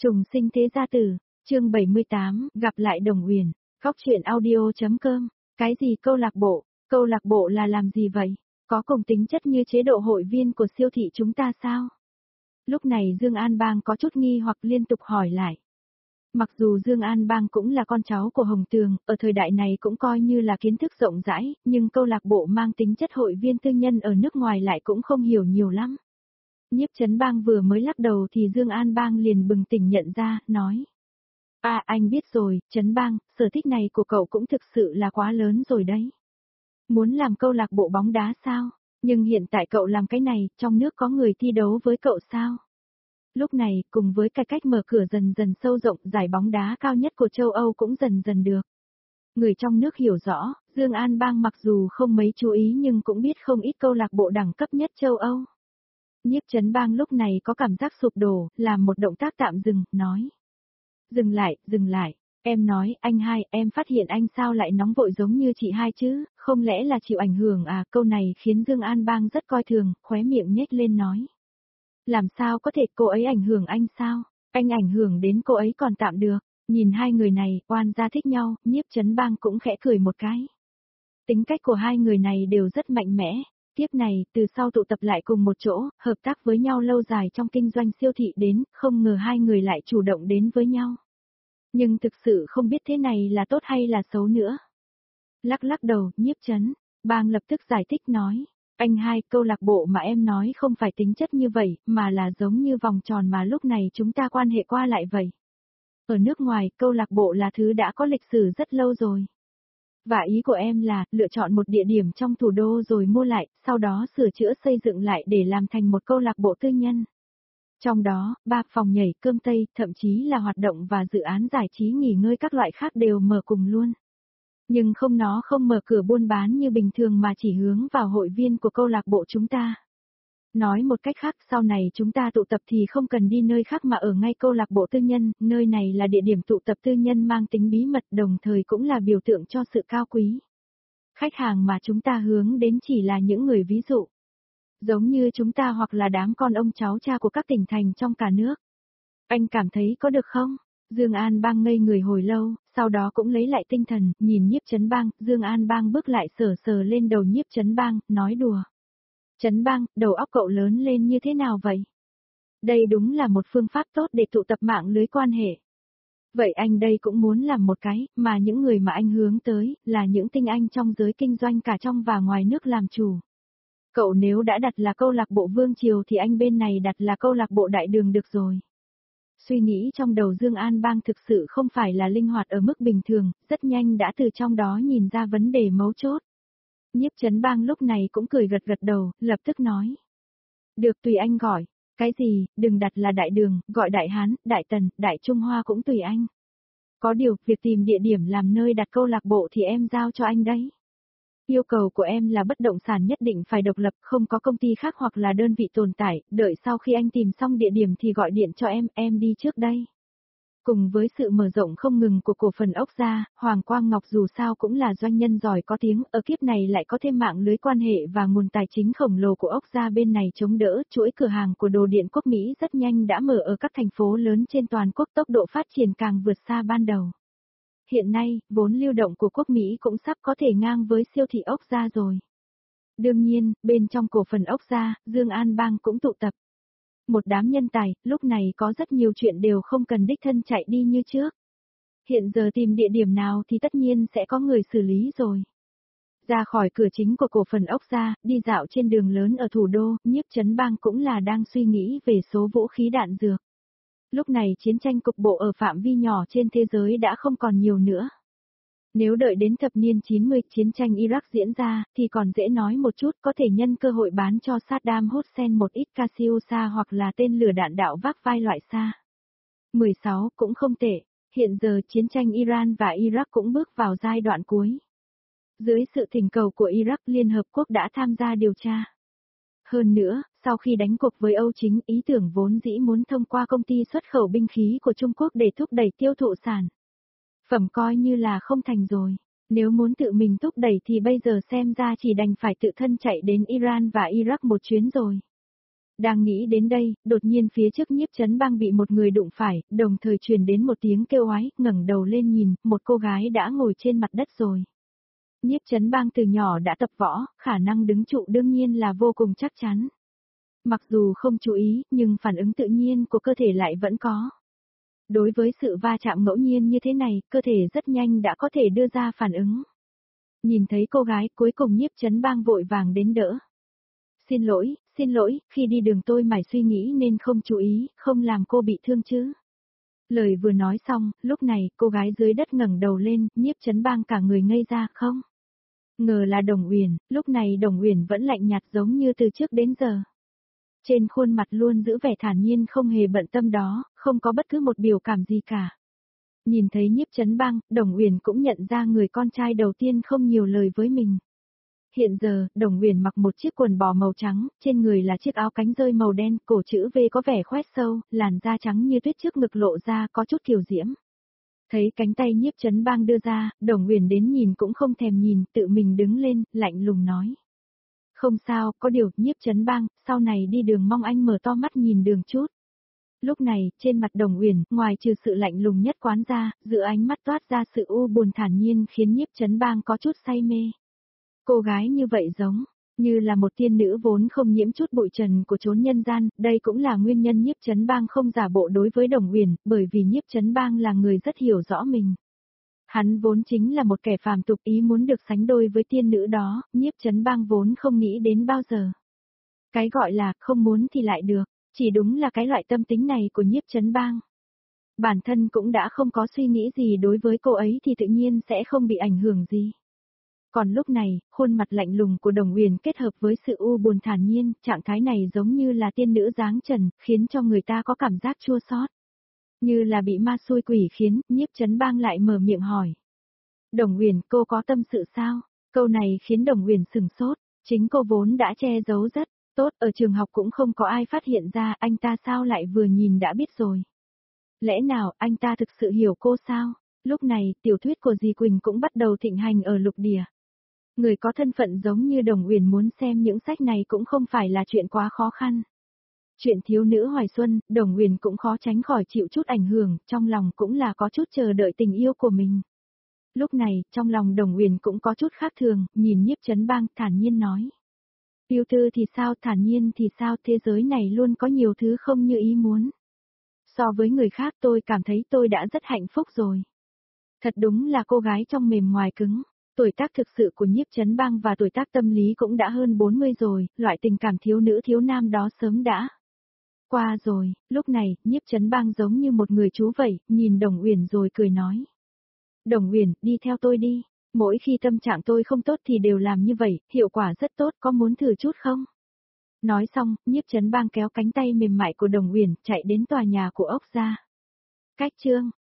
Trùng sinh thế gia tử, chương 78, gặp lại Đồng Uyển, góc truyện audio.com, cái gì câu lạc bộ là làm gì vậy? Có cùng tính chất như chế độ hội viên của siêu thị chúng ta sao? Lúc này Dương An Bang có chút nghi hoặc liên tục hỏi lại. Mặc dù Dương An Bang cũng là con cháu của Hồng Tường, ở thời đại này cũng coi như là kiến thức rộng rãi, nhưng câu lạc bộ mang tính chất hội viên tư nhân ở nước ngoài lại cũng không hiểu nhiều lắm. Nhiếp Chấn Bang vừa mới lắc đầu thì Dương An Bang liền bừng tỉnh nhận ra, nói. Anh biết rồi, Chấn Bang, sở thích này của cậu cũng thực sự là quá lớn rồi đấy. Muốn làm câu lạc bộ bóng đá sao? Nhưng hiện tại cậu làm cái này, trong nước có người thi đấu với cậu sao? Lúc này, cùng với cái cách mở cửa dần dần sâu rộng, giải bóng đá cao nhất của châu Âu cũng dần dần được. Người trong nước hiểu rõ, Dương An Bang mặc dù không mấy chú ý nhưng cũng biết không ít câu lạc bộ đẳng cấp nhất châu Âu. Nhiếp Chấn Bang lúc này có cảm giác sụp đổ, làm một động tác tạm dừng, nói. Dừng lại, em nói, anh hai, em phát hiện anh sao lại nóng vội giống như chị hai chứ, không lẽ là chịu ảnh hưởng à, câu này khiến Dương An Bang rất coi thường, khóe miệng nhếch lên nói. Làm sao có thể cô ấy ảnh hưởng anh sao, anh ảnh hưởng đến cô ấy còn tạm được, nhìn hai người này, oan gia thích nhau, Nhiếp Chấn Bang cũng khẽ cười một cái. Tính cách của hai người này đều rất mạnh mẽ. Tiếp này, từ sau tụ tập lại cùng một chỗ, hợp tác với nhau lâu dài trong kinh doanh siêu thị đến, không ngờ hai người lại chủ động đến với nhau. Nhưng thực sự không biết thế này là tốt hay là xấu nữa. Lắc đầu, Nhiếp Chấn Bang lập tức giải thích nói, anh hai, câu lạc bộ mà em nói không phải tính chất như vậy, mà là giống như vòng tròn mà lúc này chúng ta quan hệ qua lại vậy. Ở nước ngoài, câu lạc bộ là thứ đã có lịch sử rất lâu rồi. Và ý của em là, lựa chọn một địa điểm trong thủ đô rồi mua lại, sau đó sửa chữa xây dựng lại để làm thành một câu lạc bộ tư nhân. Trong đó, 3 phòng nhảy, cơm tây, thậm chí là hoạt động và dự án giải trí nghỉ ngơi các loại khác đều mở cùng luôn. Nhưng nó không mở cửa buôn bán như bình thường mà chỉ hướng vào hội viên của câu lạc bộ chúng ta. Nói một cách khác, sau này chúng ta tụ tập thì không cần đi nơi khác mà ở ngay câu lạc bộ tư nhân, nơi này là địa điểm tụ tập tư nhân mang tính bí mật, đồng thời cũng là biểu tượng cho sự cao quý. Khách hàng mà chúng ta hướng đến chỉ là những người ví dụ. Giống như chúng ta hoặc là đám con ông cháu cha của các tỉnh thành trong cả nước. Anh cảm thấy có được không? Dương An Bang ngây người hồi lâu, sau đó cũng lấy lại tinh thần, nhìn Nhiếp Chấn Bang, Dương An Bang bước lại sờ lên đầu Nhiếp Chấn Bang, nói đùa. Chấn Bang, đầu óc cậu lớn lên như thế nào vậy? Đây đúng là một phương pháp tốt để tụ tập mạng lưới quan hệ. Vậy anh đây cũng muốn làm một cái, mà những người mà anh hướng tới, là những tinh anh trong giới kinh doanh cả trong và ngoài nước làm chủ. Cậu nếu đã đặt là câu lạc bộ Vương Triều thì anh bên này đặt là câu lạc bộ Đại Đường được rồi. Suy nghĩ trong đầu Dương An Bang thực sự không phải là linh hoạt ở mức bình thường, rất nhanh đã từ trong đó nhìn ra vấn đề mấu chốt. Nhiếp Chấn Bang lúc này cũng cười gật đầu, lập tức nói. Được, tùy anh gọi, cái gì, đừng đặt là Đại Đường, gọi Đại Hán, Đại Tần, Đại Trung Hoa cũng tùy anh. Có điều, việc tìm địa điểm làm nơi đặt câu lạc bộ thì em giao cho anh đấy. Yêu cầu của em là bất động sản nhất định phải độc lập, không có công ty khác hoặc là đơn vị tồn tại, đợi sau khi anh tìm xong địa điểm thì gọi điện cho em đi trước đây. Cùng với sự mở rộng không ngừng của cổ phần ốc gia, Hoàng Quang Ngọc dù sao cũng là doanh nhân giỏi có tiếng, ở kiếp này lại có thêm mạng lưới quan hệ và nguồn tài chính khổng lồ của ốc gia bên này chống đỡ, chuỗi cửa hàng của đồ điện quốc Mỹ rất nhanh đã mở ở các thành phố lớn trên toàn quốc, tốc độ phát triển càng vượt xa ban đầu. Hiện nay, vốn lưu động của quốc Mỹ cũng sắp có thể ngang với siêu thị ốc gia rồi. Đương nhiên, bên trong cổ phần ốc gia, Dương An Bang cũng tụ tập. Một đám nhân tài, lúc này có rất nhiều chuyện đều không cần đích thân chạy đi như trước. Hiện giờ tìm địa điểm nào thì tất nhiên sẽ có người xử lý rồi. Ra khỏi cửa chính của cổ phần ốc gia, đi dạo trên đường lớn ở thủ đô, Nhiếp Chấn Bang cũng là đang suy nghĩ về số vũ khí đạn dược. Lúc này chiến tranh cục bộ ở phạm vi nhỏ trên thế giới đã không còn nhiều nữa. Nếu đợi đến thập niên 90 chiến tranh Iraq diễn ra, thì còn dễ nói một chút, có thể nhân cơ hội bán cho Saddam Hussein một ít Katyusha hoặc là tên lửa đạn đạo vác vai loại xa. 16 cũng không tệ, hiện giờ chiến tranh Iran và Iraq cũng bước vào giai đoạn cuối. Dưới sự thỉnh cầu của Iraq, Liên Hợp Quốc đã tham gia điều tra. Hơn nữa, sau khi đánh cuộc với Âu Chính, ý tưởng vốn dĩ muốn thông qua công ty xuất khẩu binh khí của Trung Quốc để thúc đẩy tiêu thụ sản phẩm coi như là không thành rồi. Nếu muốn tự mình thúc đẩy thì bây giờ xem ra chỉ đành phải tự thân chạy đến Iran và Iraq một chuyến rồi. Đang nghĩ đến đây, đột nhiên phía trước Nhiếp Chấn Bang bị một người đụng phải, đồng thời truyền đến một tiếng kêu oái, ngẩng đầu lên nhìn, một cô gái đã ngồi trên mặt đất rồi. Nhiếp Chấn Bang từ nhỏ đã tập võ, khả năng đứng trụ đương nhiên là vô cùng chắc chắn. Mặc dù không chú ý, nhưng phản ứng tự nhiên của cơ thể lại vẫn có. Đối với sự va chạm ngẫu nhiên như thế này, cơ thể rất nhanh đã có thể đưa ra phản ứng. Nhìn thấy cô gái, cuối cùng Nhiếp Chấn Bang vội vàng đến đỡ. Xin lỗi, khi đi đường tôi mải suy nghĩ nên không chú ý, không làm cô bị thương chứ. Lời vừa nói xong, lúc này, cô gái dưới đất ngẩng đầu lên, Nhiếp Chấn Bang cả người ngây ra không. Ngờ là Đồng Uyển, lúc này Đồng Uyển vẫn lạnh nhạt giống như từ trước đến giờ. Trên khuôn mặt luôn giữ vẻ thản nhiên không hề bận tâm đó, không có bất cứ một biểu cảm gì cả. Nhìn thấy Nhiếp Chấn Bang, Đồng Uyển cũng nhận ra người con trai đầu tiên không nhiều lời với mình. Hiện giờ, Đồng Uyển mặc một chiếc quần bò màu trắng, trên người là chiếc áo cánh rơi màu đen, cổ chữ V có vẻ khoét sâu, làn da trắng như tuyết trước ngực lộ ra có chút kiều diễm. Thấy cánh tay Nhiếp Chấn Bang đưa ra, Đồng Uyển đến nhìn cũng không thèm nhìn, tự mình đứng lên, lạnh lùng nói. Không sao, có điều, Nhiếp Chấn Bang, sau này đi đường mong anh mở to mắt nhìn đường chút. Lúc này, trên mặt Đồng Uyển, ngoài trừ sự lạnh lùng nhất quán ra, giữa ánh mắt toát ra sự u buồn thản nhiên khiến Nhiếp Chấn Bang có chút say mê. Cô gái như vậy giống như là một tiên nữ vốn không nhiễm chút bụi trần của chốn nhân gian, đây cũng là nguyên nhân Nhiếp Chấn Bang không giả bộ đối với Đồng Uyển, bởi vì Nhiếp Chấn Bang là người rất hiểu rõ mình. Hắn vốn chính là một kẻ phàm tục ý muốn được sánh đôi với tiên nữ đó, Nhiếp Chấn Bang vốn không nghĩ đến bao giờ. Cái gọi là không muốn thì lại được, chỉ đúng là cái loại tâm tính này của Nhiếp Chấn Bang. Bản thân cũng đã không có suy nghĩ gì đối với cô ấy thì tự nhiên sẽ không bị ảnh hưởng gì. Còn lúc này, khuôn mặt lạnh lùng của Đồng Uyển kết hợp với sự u buồn thản nhiên, trạng thái này giống như là tiên nữ dáng trần, khiến cho người ta có cảm giác chua xót. Như là bị ma xui quỷ khiến, Nhiếp Chấn Bang lại mở miệng hỏi. Đồng Uyển, cô có tâm sự sao? Câu này khiến Đồng Uyển sừng sốt, chính cô vốn đã che giấu rất tốt, ở trường học cũng không có ai phát hiện ra, anh ta sao lại vừa nhìn đã biết rồi. Lẽ nào anh ta thực sự hiểu cô sao? Lúc này, tiểu thuyết của Dì Quỳnh cũng bắt đầu thịnh hành ở lục địa. Người có thân phận giống như Đồng Uyển muốn xem những sách này cũng không phải là chuyện quá khó khăn. Chuyện thiếu nữ hoài xuân, Đồng Uyển cũng khó tránh khỏi chịu chút ảnh hưởng, trong lòng cũng là có chút chờ đợi tình yêu của mình. Lúc này, trong lòng Đồng Uyển cũng có chút khác thường, nhìn Nhiếp Chấn Bang thản nhiên nói. Yêu tư thì sao, thản nhiên thì sao, thế giới này luôn có nhiều thứ không như ý muốn. So với người khác tôi cảm thấy tôi đã rất hạnh phúc rồi. Thật đúng là cô gái trong mềm ngoài cứng. Tuổi tác thực sự của Nhiếp Chấn Bang và tuổi tác tâm lý cũng đã hơn 40 rồi, loại tình cảm thiếu nữ thiếu nam đó sớm đã qua rồi. Lúc này, Nhiếp Chấn Bang giống như một người chú vậy, nhìn Đồng Uyển rồi cười nói. Đồng Uyển, đi theo tôi đi. Mỗi khi tâm trạng tôi không tốt thì đều làm như vậy, hiệu quả rất tốt, có muốn thử chút không? Nói xong, Nhiếp Chấn Bang kéo cánh tay mềm mại của Đồng Uyển, chạy đến tòa nhà của ốc gia. Cách chương